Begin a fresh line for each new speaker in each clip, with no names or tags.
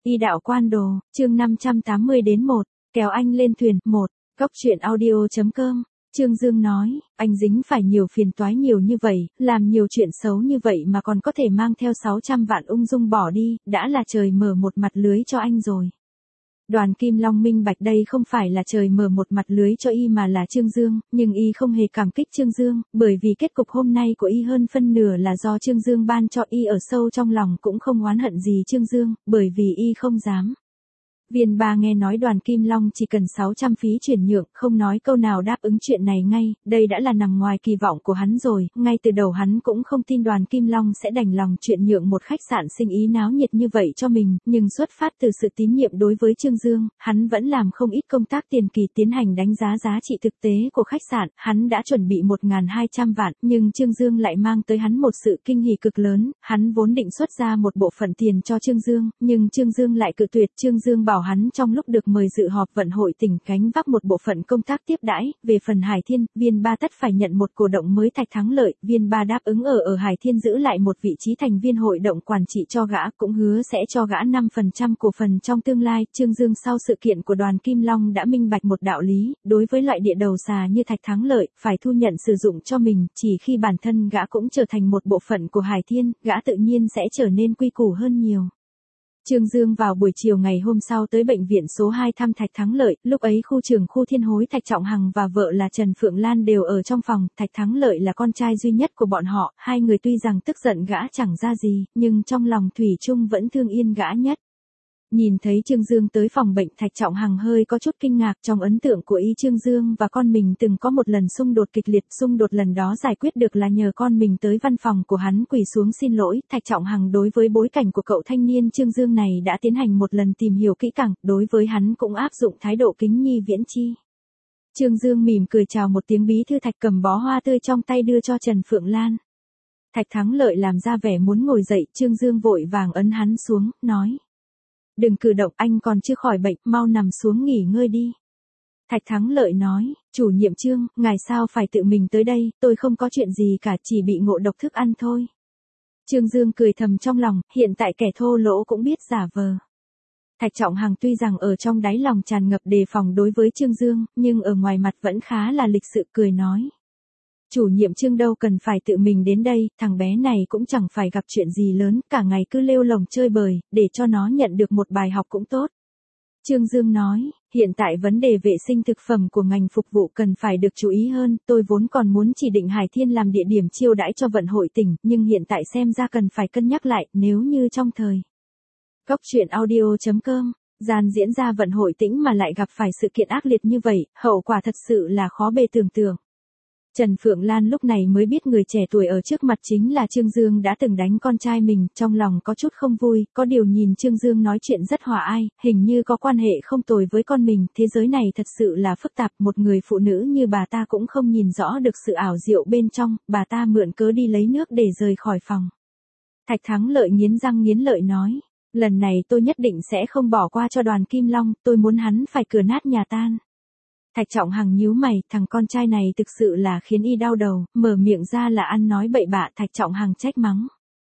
Y đạo quan đồ, chương 580 đến 1, kéo anh lên thuyền, 1, góc truyện audio.com. Trương Dương nói, anh dính phải nhiều phiền toái nhiều như vậy, làm nhiều chuyện xấu như vậy mà còn có thể mang theo 600 vạn ung dung bỏ đi, đã là trời mở một mặt lưới cho anh rồi. Đoàn Kim Long minh bạch đây không phải là trời mở một mặt lưới cho y mà là Trương Dương, nhưng y không hề cảm kích Trương Dương, bởi vì kết cục hôm nay của y hơn phân nửa là do Trương Dương ban cho y, ở sâu trong lòng cũng không oán hận gì Trương Dương, bởi vì y không dám. Viên Ba nghe nói Đoàn Kim Long chỉ cần 600 phí chuyển nhượng, không nói câu nào đáp ứng chuyện này ngay, đây đã là nằm ngoài kỳ vọng của hắn rồi, ngay từ đầu hắn cũng không tin Đoàn Kim Long sẽ đành lòng chuyện nhượng một khách sạn sinh ý náo nhiệt như vậy cho mình, nhưng xuất phát từ sự tín nhiệm đối với Trương Dương, hắn vẫn làm không ít công tác tiền kỳ tiến hành đánh giá giá trị thực tế của khách sạn, hắn đã chuẩn bị 1.200 vạn, nhưng Trương Dương lại mang tới hắn một sự kinh hỉ cực lớn, hắn vốn định xuất ra một bộ phận tiền cho Trương Dương, nhưng Trương Dương lại cự tuyệt. Trương Dương bảo hắn trong lúc được mời dự họp vận hội tỉnh gánh vác một bộ phận công tác tiếp đãi, về phần Hải Thiên, Viên Ba tất phải nhận một cổ động mới Thạch Thắng Lợi, Viên Ba đáp ứng ở Hải Thiên giữ lại một vị trí thành viên hội đồng quản trị cho gã, cũng hứa sẽ cho gã 5% cổ phần trong tương lai. Trương Dương sau sự kiện của Đoàn Kim Long đã minh bạch một đạo lý, đối với loại địa đầu xà như Thạch Thắng Lợi, phải thu nhận sử dụng cho mình, chỉ khi bản thân gã cũng trở thành một bộ phận của Hải Thiên, gã tự nhiên sẽ trở nên quy củ hơn nhiều. Trương Dương vào buổi chiều ngày hôm sau tới bệnh viện số 2 thăm Thạch Thắng Lợi, lúc ấy khu trưởng khu Thiên Hối Thạch Trọng Hằng và vợ là Trần Phượng Lan đều ở trong phòng, Thạch Thắng Lợi là con trai duy nhất của bọn họ, hai người tuy rằng tức giận gã chẳng ra gì, nhưng trong lòng thủy chung vẫn thương yên gã nhất. Nhìn thấy Trương Dương tới phòng bệnh, Thạch Trọng Hằng hơi có chút kinh ngạc, trong ấn tượng của y Trương Dương và con mình từng có một lần xung đột kịch liệt, xung đột lần đó giải quyết được là nhờ con mình tới văn phòng của hắn quỳ xuống xin lỗi. Thạch Trọng Hằng đối với bối cảnh của cậu thanh niên Trương Dương này đã tiến hành một lần tìm hiểu kỹ càng, đối với hắn cũng áp dụng thái độ kính nhi viễn chi. Trương Dương mỉm cười chào một tiếng, bí thư Thạch cầm bó hoa tươi trong tay đưa cho Trần Phượng Lan. Thạch Thắng Lợi làm ra vẻ muốn ngồi dậy, Trương Dương vội vàng ấn hắn xuống, nói. Đừng cử động, anh còn chưa khỏi bệnh, mau nằm xuống nghỉ ngơi đi. Thạch Thắng Lợi nói, chủ nhiệm Trương, ngài sao phải tự mình tới đây, tôi không có chuyện gì cả, chỉ bị ngộ độc thức ăn thôi. Trương Dương cười thầm trong lòng, hiện tại kẻ thô lỗ cũng biết giả vờ. Thạch Trọng Hằng tuy rằng ở trong đáy lòng tràn ngập đề phòng đối với Trương Dương, nhưng ở ngoài mặt vẫn khá là lịch sự, cười nói. Chủ nhiệm Trương đâu cần phải tự mình đến đây, thằng bé này cũng chẳng phải gặp chuyện gì lớn, cả ngày cứ lêu lồng chơi bời, để cho nó nhận được một bài học cũng tốt. Trương Dương nói, hiện tại vấn đề vệ sinh thực phẩm của ngành phục vụ cần phải được chú ý hơn, tôi vốn còn muốn chỉ định Hải Thiên làm địa điểm chiêu đãi cho vận hội tỉnh, nhưng hiện tại xem ra cần phải cân nhắc lại, nếu như trong thời. Góc truyện audio.com, gian diễn ra vận hội tỉnh mà lại gặp phải sự kiện ác liệt như vậy, hậu quả thật sự là khó bề tưởng tượng. Trần Phượng Lan lúc này mới biết người trẻ tuổi ở trước mặt chính là Trương Dương đã từng đánh con trai mình, trong lòng có chút không vui, có điều nhìn Trương Dương nói chuyện rất hòa ai, hình như có quan hệ không tồi với con mình, thế giới này thật sự là phức tạp, một người phụ nữ như bà ta cũng không nhìn rõ được sự ảo diệu bên trong, bà ta mượn cớ đi lấy nước để rời khỏi phòng. Thạch Thắng Lợi nghiến răng nghiến lợi nói, lần này tôi nhất định sẽ không bỏ qua cho Đoàn Kim Long, tôi muốn hắn phải cửa nát nhà tan. Thạch Trọng Hằng nhíu mày, thằng con trai này thực sự là khiến y đau đầu, mở miệng ra là ăn nói bậy bạ. Thạch Trọng Hằng trách mắng.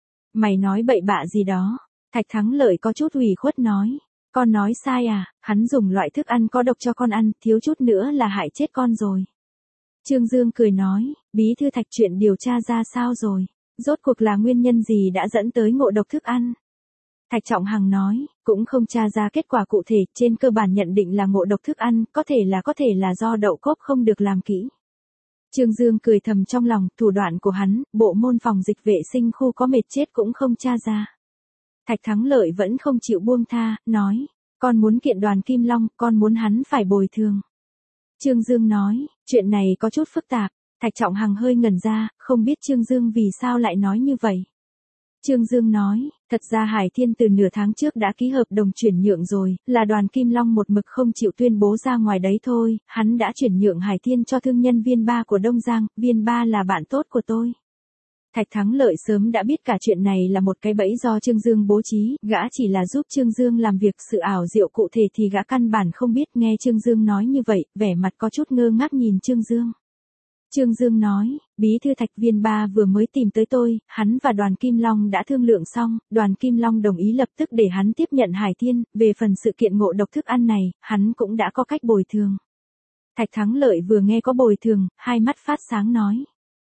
Mày nói bậy bạ gì đó? Thạch Thắng Lợi có chút ủy khuất nói. Con nói sai à, hắn dùng loại thức ăn có độc cho con ăn, thiếu chút nữa là hại chết con rồi. Trương Dương cười nói, bí thư Thạch, chuyện điều tra ra sao rồi? Rốt cuộc là nguyên nhân gì đã dẫn tới ngộ độc thức ăn? Thạch Trọng Hằng nói, cũng không tra ra kết quả cụ thể, trên cơ bản nhận định là ngộ độc thức ăn, có thể là do đậu cốp không được làm kỹ. Trương Dương cười thầm trong lòng, thủ đoạn của hắn, bộ môn phòng dịch vệ sinh khu có mệt chết cũng không tra ra. Thạch Thắng Lợi vẫn không chịu buông tha, nói, con muốn kiện Đoàn Kim Long, con muốn hắn phải bồi thường. Trương Dương nói, chuyện này có chút phức tạp. Thạch Trọng Hằng hơi ngẩn ra, không biết Trương Dương vì sao lại nói như vậy. Trương Dương nói, thật ra Hải Thiên từ nửa tháng trước đã ký hợp đồng chuyển nhượng rồi, là Đoàn Kim Long một mực không chịu tuyên bố ra ngoài đấy thôi, hắn đã chuyển nhượng Hải Thiên cho thương nhân Viên Ba của Đông Giang, Viên Ba là bạn tốt của tôi. Thạch Thắng Lợi sớm đã biết cả chuyện này là một cái bẫy do Trương Dương bố trí, gã chỉ là giúp Trương Dương làm việc, sự ảo diệu cụ thể thì gã căn bản không biết. Nghe Trương Dương nói như vậy, vẻ mặt có chút ngơ ngác nhìn Trương Dương. Trương Dương nói, bí thư Thạch Viên Ba vừa mới tìm tới tôi, hắn và Đoàn Kim Long đã thương lượng xong, Đoàn Kim Long đồng ý lập tức để hắn tiếp nhận Hải Thiên, về phần sự kiện ngộ độc thức ăn này, hắn cũng đã có cách bồi thường. Thạch Thắng Lợi vừa nghe có bồi thường, hai mắt phát sáng nói.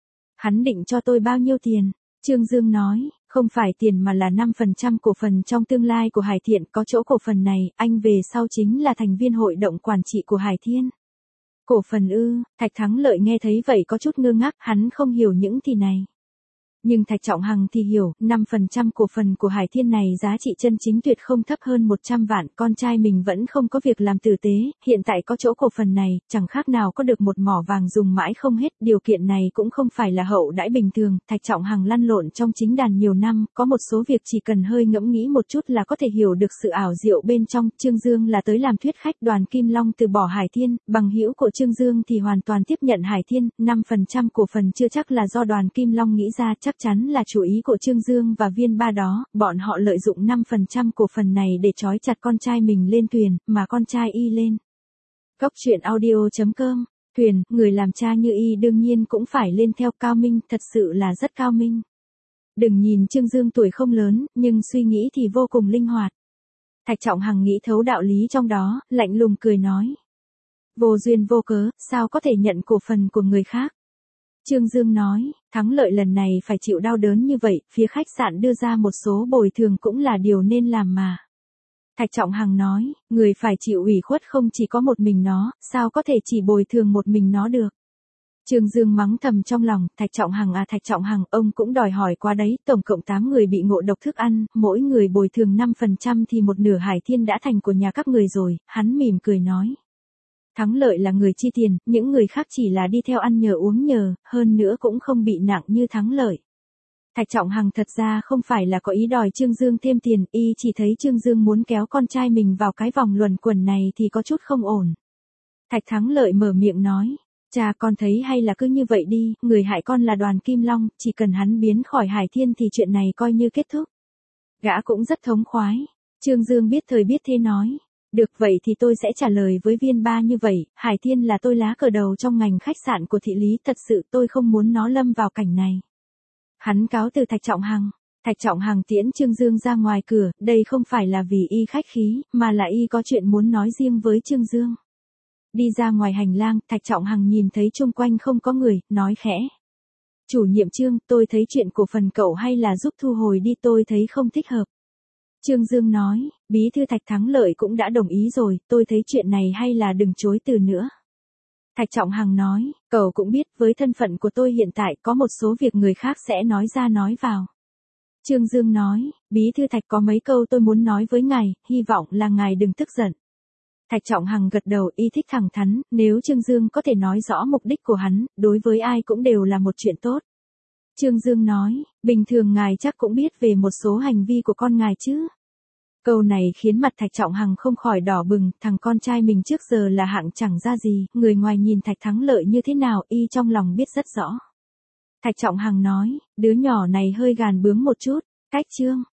Hắn định cho tôi bao nhiêu tiền? Trương Dương nói, không phải tiền mà là 5% cổ phần trong tương lai của Hải Thiện, có chỗ cổ phần này, anh về sau chính là thành viên hội đồng quản trị của Hải Thiên. Cổ phần ư? Thạch Thắng Lợi nghe thấy vậy có chút ngơ ngác, hắn không hiểu những thì này. Nhưng Thạch Trọng Hằng thì hiểu, 5% cổ phần của Hải Thiên này giá trị chân chính tuyệt không thấp hơn 100 vạn, con trai mình vẫn không có việc làm tử tế, hiện tại có chỗ cổ phần này, chẳng khác nào có được một mỏ vàng dùng mãi không hết, điều kiện này cũng không phải là hậu đãi bình thường, Thạch Trọng Hằng lăn lộn trong chính đàn nhiều năm, có một số việc chỉ cần hơi ngẫm nghĩ một chút là có thể hiểu được sự ảo diệu bên trong, Trương Dương là tới làm thuyết khách, Đoàn Kim Long từ bỏ Hải Thiên, bằng hữu của Trương Dương thì hoàn toàn tiếp nhận Hải Thiên, 5% cổ phần chưa chắc là do Đoàn Kim Long nghĩ ra, chắc chắn là chủ ý của Trương Dương và Viên Ba đó, bọn họ lợi dụng 5% cổ phần này để trói chặt con trai mình lên thuyền, mà con trai y lên. Góc truyện audio.com, thuyền, người làm cha như y đương nhiên cũng phải lên theo, cao minh, thật sự là rất cao minh. Đừng nhìn Trương Dương tuổi không lớn, nhưng suy nghĩ thì vô cùng linh hoạt. Thạch Trọng Hằng nghĩ thấu đạo lý trong đó, lạnh lùng cười nói. Vô duyên vô cớ, sao có thể nhận cổ phần của người khác? Trương Dương nói, Thắng Lợi lần này phải chịu đau đớn như vậy, phía khách sạn đưa ra một số bồi thường cũng là điều nên làm mà. Thạch Trọng Hằng nói, người phải chịu ủy khuất không chỉ có một mình nó, sao có thể chỉ bồi thường một mình nó được. Trương Dương mắng thầm trong lòng, Thạch Trọng Hằng à Thạch Trọng Hằng, ông cũng đòi hỏi quá đấy, tổng cộng 8 người bị ngộ độc thức ăn, mỗi người bồi thường 5% thì một nửa Hải Thiên đã thành của nhà các người rồi, hắn mỉm cười nói. Thắng Lợi là người chi tiền, những người khác chỉ là đi theo ăn nhờ uống nhờ, hơn nữa cũng không bị nặng như Thắng Lợi. Thạch Trọng Hằng thật ra không phải là có ý đòi Trương Dương thêm tiền, y chỉ thấy Trương Dương muốn kéo con trai mình vào cái vòng luẩn quẩn này thì có chút không ổn. Thạch Thắng Lợi mở miệng nói, cha con thấy hay là cứ như vậy đi, người hại con là Đoàn Kim Long, chỉ cần hắn biến khỏi Hải Thiên thì chuyện này coi như kết thúc. Gã cũng rất thống khoái. Trương Dương biết thời biết thế nói. Được vậy thì tôi sẽ trả lời với Viên Ba như vậy, Hải Thiên là tôi lá cờ đầu trong ngành khách sạn của thị lý, thật sự tôi không muốn nó lâm vào cảnh này. Hắn cáo từ Thạch Trọng Hằng. Thạch Trọng Hằng tiễn Trương Dương ra ngoài cửa, đây không phải là vì y khách khí, mà là y có chuyện muốn nói riêng với Trương Dương. Đi ra ngoài hành lang, Thạch Trọng Hằng nhìn thấy chung quanh không có người, nói khẽ. Chủ nhiệm Trương, tôi thấy chuyện cổ phần cậu hay là giúp thu hồi đi, tôi thấy không thích hợp. Trương Dương nói, bí thư Thạch Thắng Lợi cũng đã đồng ý rồi, tôi thấy chuyện này hay là đừng chối từ nữa. Thạch Trọng Hằng nói, cậu cũng biết với thân phận của tôi hiện tại có một số việc người khác sẽ nói ra nói vào. Trương Dương nói, bí thư Thạch có mấy câu tôi muốn nói với ngài, hy vọng là ngài đừng tức giận. Thạch Trọng Hằng gật đầu, y thích thẳng thắn, nếu Trương Dương có thể nói rõ mục đích của hắn, đối với ai cũng đều là một chuyện tốt. Trương Dương nói, bình thường ngài chắc cũng biết về một số hành vi của con ngài chứ. Câu này khiến mặt Thạch Trọng Hằng không khỏi đỏ bừng, thằng con trai mình trước giờ là hạng chẳng ra gì, người ngoài nhìn Thạch Thắng Lợi như thế nào y trong lòng biết rất rõ. Thạch Trọng Hằng nói, đứa nhỏ này hơi gàn bướng một chút, cách Trương